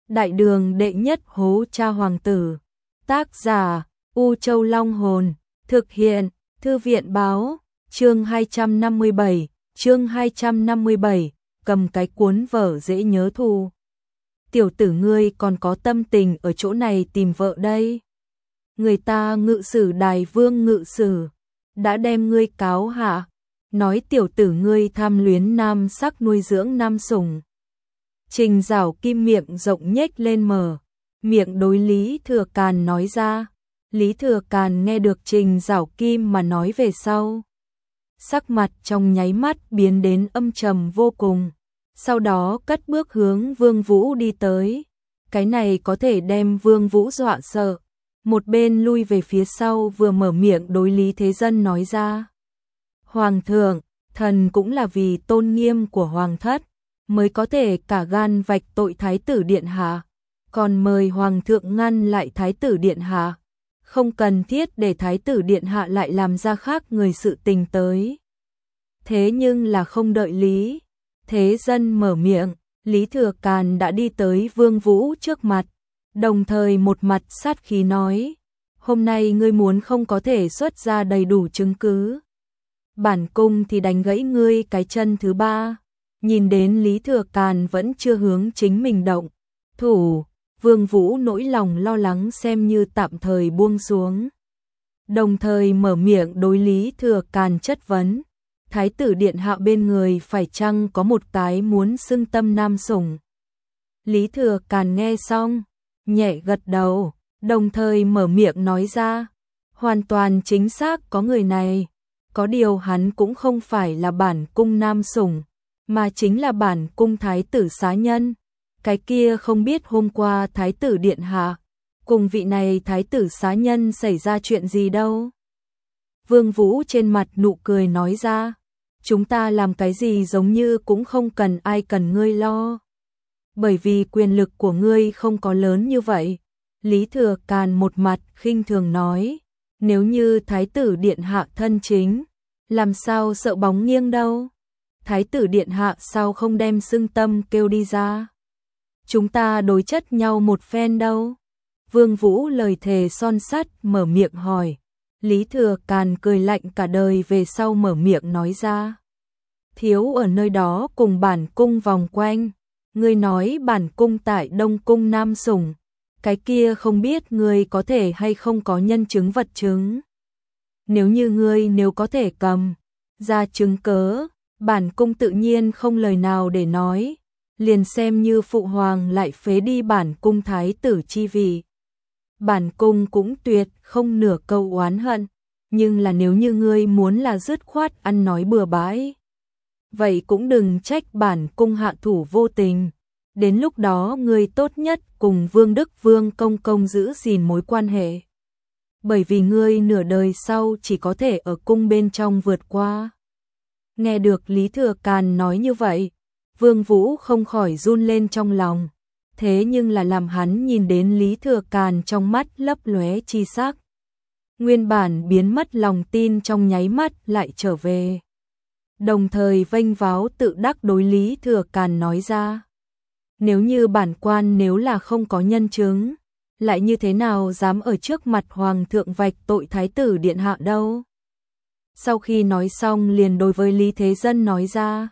Đại đường đệ nhất hố cha hoàng tử. Tác giả U Châu Long Hồn. Thực hiện Thư viện báo. Chương 257, cầm cái cuốn vở dễ nhớ thu. Tiểu tử ngươi còn có tâm tình ở chỗ này tìm vợ đây. Người ta ngự sử đài vương ngự sử đã đem ngươi cáo hạ, nói tiểu tử ngươi tham luyến nam sắc nuôi dưỡng nam sủng. Trình Giảo Kim miệng rộng nhếch lên mở, miệng đối Lý Thừa Càn nói ra. Lý Thừa Càn nghe được Trình Giảo Kim mà nói về sau, sắc mặt trong nháy mắt biến đến âm trầm vô cùng, sau đó cất bước hướng Vương Vũ đi tới. Cái này có thể đem Vương Vũ dọa sợ, một bên lui về phía sau vừa mở miệng đối Lý Thế Dân nói ra. Hoàng thượng, thần cũng là vì tôn nghiêm của hoàng thất mới có thể cả gan vạch tội thái tử điện hạ, còn mời hoàng thượng ngăn lại thái tử điện hạ, không cần thiết để thái tử điện hạ lại làm ra khác người sự tình tới. Thế nhưng là không đợi Lý Thế Dân mở miệng, Lý Thừa Càn đã đi tới Vương Vũ trước mặt, đồng thời một mặt sát khí nói: hôm nay ngươi muốn không có thể xuất ra đầy đủ chứng cứ, bản cung thì đánh gãy ngươi cái chân thứ ba. Nhìn đến Lý Thừa Càn vẫn chưa hướng chính mình động thủ, Vương Vũ nỗi lòng lo lắng xem như tạm thời buông xuống, đồng thời mở miệng đối Lý Thừa Càn chất vấn: thái tử điện hạ bên người phải chăng có một cái muốn xưng tâm nam sủng? Lý Thừa Càn nghe xong, nhẹ gật đầu, đồng thời mở miệng nói ra: hoàn toàn chính xác có người này, có điều hắn cũng không phải là bản cung nam sủng, mà chính là bản cung thái tử xá nhân. Cái kia không biết hôm qua thái tử điện hạ cùng vị này thái tử xá nhân xảy ra chuyện gì đâu. Vương Vũ trên mặt nụ cười nói ra: chúng ta làm cái gì giống như cũng không cần ai cần ngươi lo, bởi vì quyền lực của ngươi không có lớn như vậy. Lý Thừa Càn một mặt khinh thường nói: nếu như thái tử điện hạ thân chính, làm sao sợ bóng nghiêng đâu. Thái tử điện hạ sao không đem xưng tâm kêu đi ra, chúng ta đối chất nhau một phen đâu. Vương Vũ lời thề son sắt mở miệng hỏi. Lý Thừa Càn cười lạnh cả đời về sau mở miệng nói ra: thiếu ở nơi đó cùng bản cung vòng quanh, ngươi nói bản cung tại Đông Cung nam sủng, cái kia không biết ngươi có thể hay không có nhân chứng vật chứng. Nếu như ngươi nếu có thể cầm ra chứng cớ, bản cung tự nhiên không lời nào để nói, liền xem như phụ hoàng lại phế đi bản cung thái tử chi vị, bản cung cũng tuyệt không nửa câu oán hận. Nhưng là nếu như ngươi muốn là dứt khoát ăn nói bừa bãi, vậy cũng đừng trách bản cung hạ thủ vô tình. Đến lúc đó ngươi tốt nhất cùng Vương Đức Vương công công giữ gìn mối quan hệ, bởi vì ngươi nửa đời sau chỉ có thể ở cung bên trong vượt qua. Nghe được Lý Thừa Càn nói như vậy, Vương Vũ không khỏi run lên trong lòng, thế nhưng là làm hắn nhìn đến Lý Thừa Càn trong mắt lấp lóe chi sắc, nguyên bản biến mất lòng tin trong nháy mắt lại trở về, đồng thời vênh váo tự đắc đối Lý Thừa Càn nói ra: nếu như bản quan nếu là không có nhân chứng, lại như thế nào dám ở trước mặt hoàng thượng vạch tội thái tử điện hạ đâu. Sau khi nói xong liền đối với Lý Thế Dân nói ra: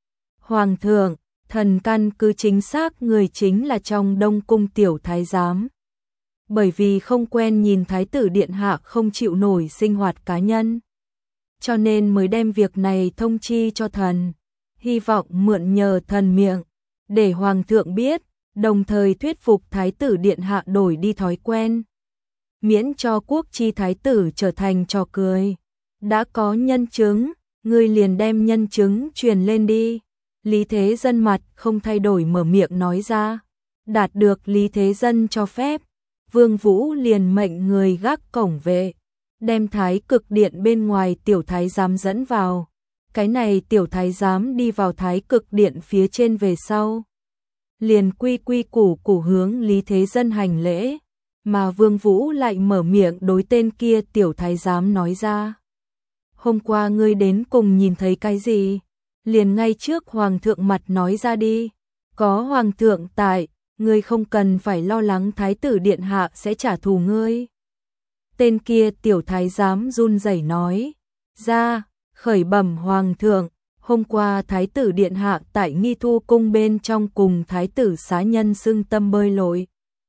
hoàng thượng, thần căn cứ chính xác người chính là trong Đông Cung tiểu thái giám, bởi vì không quen nhìn thái tử điện hạ không chịu nổi sinh hoạt cá nhân, cho nên mới đem việc này thông chi cho thần, hy vọng mượn nhờ thần miệng để hoàng thượng biết, đồng thời thuyết phục thái tử điện hạ đổi đi thói quen, miễn cho quốc chi thái tử trở thành trò cười. Đã có nhân chứng, ngươi liền đem nhân chứng truyền lên đi. Lý Thế Dân mặt không thay đổi mở miệng nói ra. Đạt được Lý Thế Dân cho phép, Vương Vũ liền mệnh người gác cổng vệ, đem Thái Cực Điện bên ngoài tiểu thái giám dẫn vào. Cái này tiểu thái giám đi vào Thái Cực Điện phía trên về sau, liền quy quy củ củ hướng Lý Thế Dân hành lễ, mà Vương Vũ lại mở miệng đối tên kia tiểu thái giám nói ra: hôm qua ngươi đến cùng nhìn thấy cái gì? Liền ngay trước hoàng thượng mặt nói ra đi, có hoàng thượng tại, ngươi không cần phải lo lắng thái tử điện hạ sẽ trả thù ngươi. Tên kia tiểu thái giám run rẩy nói ra, khởi bẩm hoàng thượng, hôm qua thái tử điện hạ tại Nghi Thu cung bên trong cùng thái tử xá nhân Xưng Tâm bơi lội.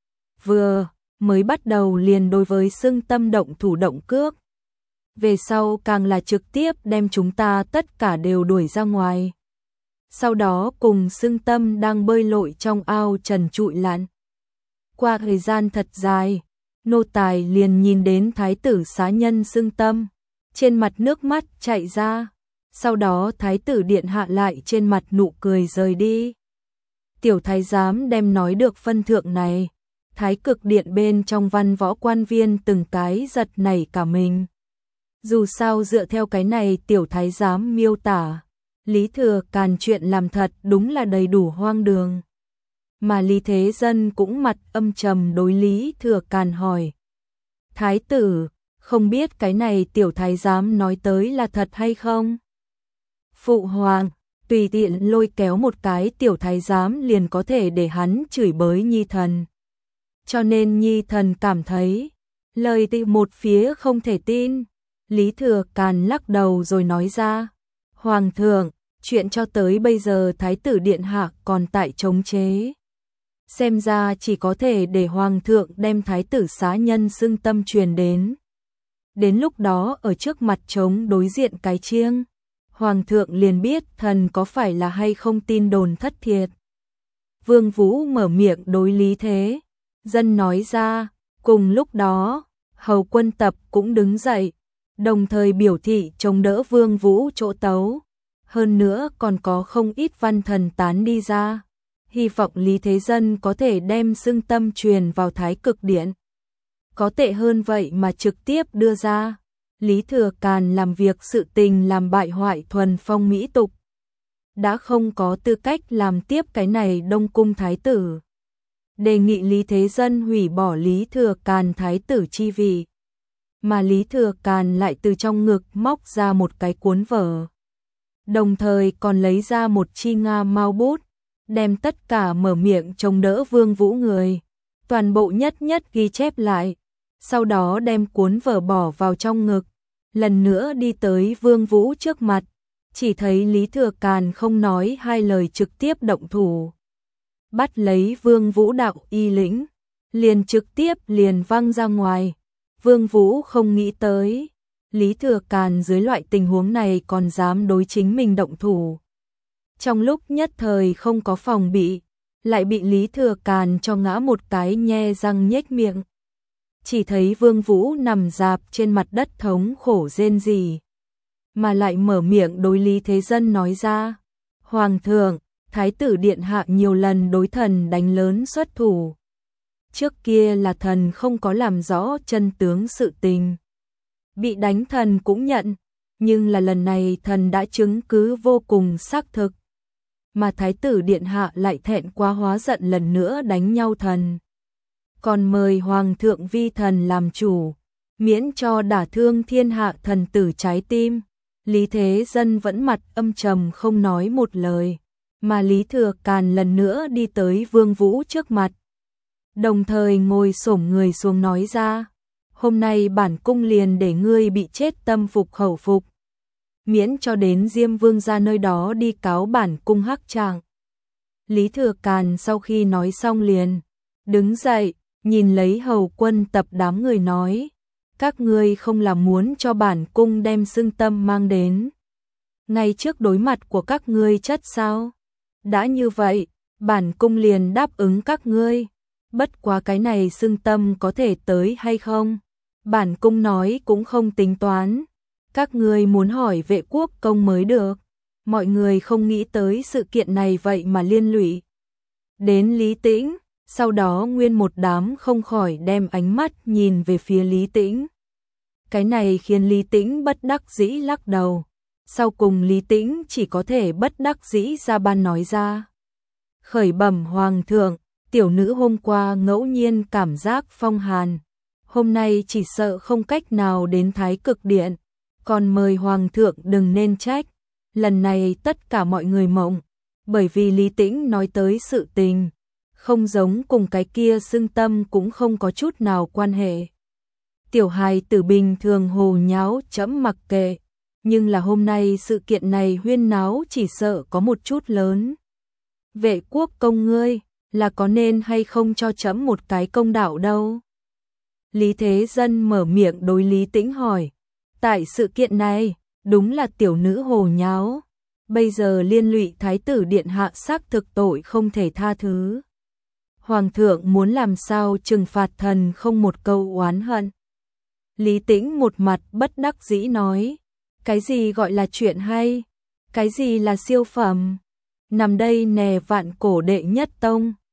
Vừa mới bắt đầu liền đối với Xưng Tâm động thủ động cước. Về sau càng là trực tiếp đem chúng ta tất cả đều đuổi ra ngoài. Sau đó cùng Xưng Tâm đang bơi lội trong ao trần trụi lặn. Qua thời gian thật dài, nô tài liền nhìn đến thái tử xá nhân Xưng Tâm, trên mặt nước mắt chảy ra. Sau đó thái tử điện hạ lại trên mặt nụ cười rời đi. Tiểu thái giám đem nói được phân thượng này, thái cực điện bên trong văn võ quan viên từng cái giật nảy cả mình. Dù sao dựa theo cái này tiểu thái giám miêu tả, Lý Thừa Càn chuyện làm thật đúng là đầy đủ hoang đường. Mà Lý Thế Dân cũng mặt âm trầm đối Lý Thừa Càn hỏi. Thái tử, không biết cái này tiểu thái giám nói tới là thật hay không? Phụ hoàng, tùy tiện lôi kéo một cái tiểu thái giám liền có thể để hắn chửi bới nhi thần. Cho nên nhi thần cảm thấy, lời từ một phía không thể tin. Lý Thừa Càn lắc đầu rồi nói ra, hoàng thượng, chuyện cho tới bây giờ thái tử điện hạ còn tại chống chế. Xem ra chỉ có thể để hoàng thượng đem thái tử xá nhân Xưng Tâm truyền đến. Đến lúc đó ở trước mặt trống đối diện cái chiêng, hoàng thượng liền biết thần có phải là hay không tin đồn thất thiệt. Vương Vũ mở miệng đối Lý Thế Dân nói ra, cùng lúc đó, Hầu Quân Tập cũng đứng dậy, đồng thời biểu thị chống đỡ Vương Vũ chỗ tấu. Hơn nữa còn có không ít văn thần tán đi ra, hy vọng Lý Thế Dân có thể đem Xưng Tâm truyền vào thái cực điện. Có tệ hơn vậy mà trực tiếp đưa ra. Lý Thừa Càn làm việc sự tình làm bại hoại thuần phong mỹ tục, đã không có tư cách làm tiếp cái này Đông Cung thái tử. Đề nghị Lý Thế Dân hủy bỏ Lý Thừa Càn thái tử chi vị. Mà Lý Thừa Càn lại từ trong ngực móc ra một cái cuốn vở. Đồng thời còn lấy ra một chi nga mao bút, đem tất cả mở miệng chống đỡ Vương Vũ người. Toàn bộ nhất nhất ghi chép lại. Sau đó đem cuốn vở bỏ vào trong ngực, lần nữa đi tới Vương Vũ trước mặt, chỉ thấy Lý Thừa Càn không nói hai lời trực tiếp động thủ. Bắt lấy Vương Vũ đạo y lĩnh, liền trực tiếp liền văng ra ngoài. Vương Vũ không nghĩ tới, Lý Thừa Càn dưới loại tình huống này còn dám đối chính mình động thủ. Trong lúc nhất thời không có phòng bị, lại bị Lý Thừa Càn cho ngã một cái nhe răng nhếch miệng. Chỉ thấy Vương Vũ nằm rạp trên mặt đất thống khổ rên rỉ, mà lại mở miệng đối Lý Thế Dân nói ra, hoàng thượng, thái tử điện hạ nhiều lần đối thần đánh lớn xuất thủ. Trước kia là thần không có làm rõ chân tướng sự tình. Bị đánh thần cũng nhận, nhưng là lần này thần đã chứng cứ vô cùng xác thực. Mà thái tử điện hạ lại thẹn quá hóa giận lần nữa đánh nhau thần. Còn mời hoàng thượng vi thần làm chủ, miễn cho đả thương thiên hạ thần tử trái tim. Lý Thế Dân vẫn mặt âm trầm không nói một lời, mà Lý Thừa Càn lần nữa đi tới Vương Vũ trước mặt. Đồng thời ngồi xổm người xuống nói ra, hôm nay bản cung liền để ngươi bị chết tâm phục khẩu phục, miễn cho đến Diêm Vương ra nơi đó đi cáo bản cung hắc trạng. Lý Thừa Càn sau khi nói xong liền đứng dậy, nhìn lấy Hầu Quân Tập đám người nói, các ngươi không là muốn cho bản cung đem Xưng Tâm mang đến ngay trước đối mặt của các ngươi chất sao? Đã như vậy, bản cung liền đáp ứng các ngươi. Bất quá cái này Xưng Tâm có thể tới hay không, bản cung nói cũng không tính toán. Các ngươi muốn hỏi Vệ Quốc Công mới được. Mọi người không nghĩ tới sự kiện này vậy mà liên lụy đến Lý Tĩnh. Sau đó nguyên một đám không khỏi đem ánh mắt nhìn về phía Lý Tĩnh. Cái này khiến Lý Tĩnh bất đắc dĩ lắc đầu. Sau cùng Lý Tĩnh chỉ có thể bất đắc dĩ ra ban nói ra. Khởi bẩm hoàng thượng, tiểu nữ hôm qua ngẫu nhiên cảm giác phong hàn. Hôm nay chỉ sợ không cách nào đến thái cực điện. Còn mời hoàng thượng đừng nên trách. Lần này tất cả mọi người mộng. Bởi vì Lý Tĩnh nói tới sự tình không giống cùng cái kia xưng tâm cũng không có chút nào quan hệ. Tiểu hài tử bình thường hồ nháo chấm mặc kệ, nhưng là hôm nay sự kiện này huyên náo chỉ sợ có một chút lớn. Vệ quốc công ngươi, là có nên hay không cho chấm một cái công đạo đâu? Lý Thế Dân mở miệng đối Lý Tĩnh hỏi, tại sự kiện này, đúng là tiểu nữ hồ nháo, bây giờ liên lụy thái tử điện hạ xác thực tội không thể tha thứ. Hoàng thượng muốn làm sao trừng phạt thần không một câu oán hận. Lý Tĩnh một mặt bất đắc dĩ nói, cái gì gọi là chuyện hay, cái gì là siêu phẩm, nằm đây nè vạn cổ đệ nhất tông.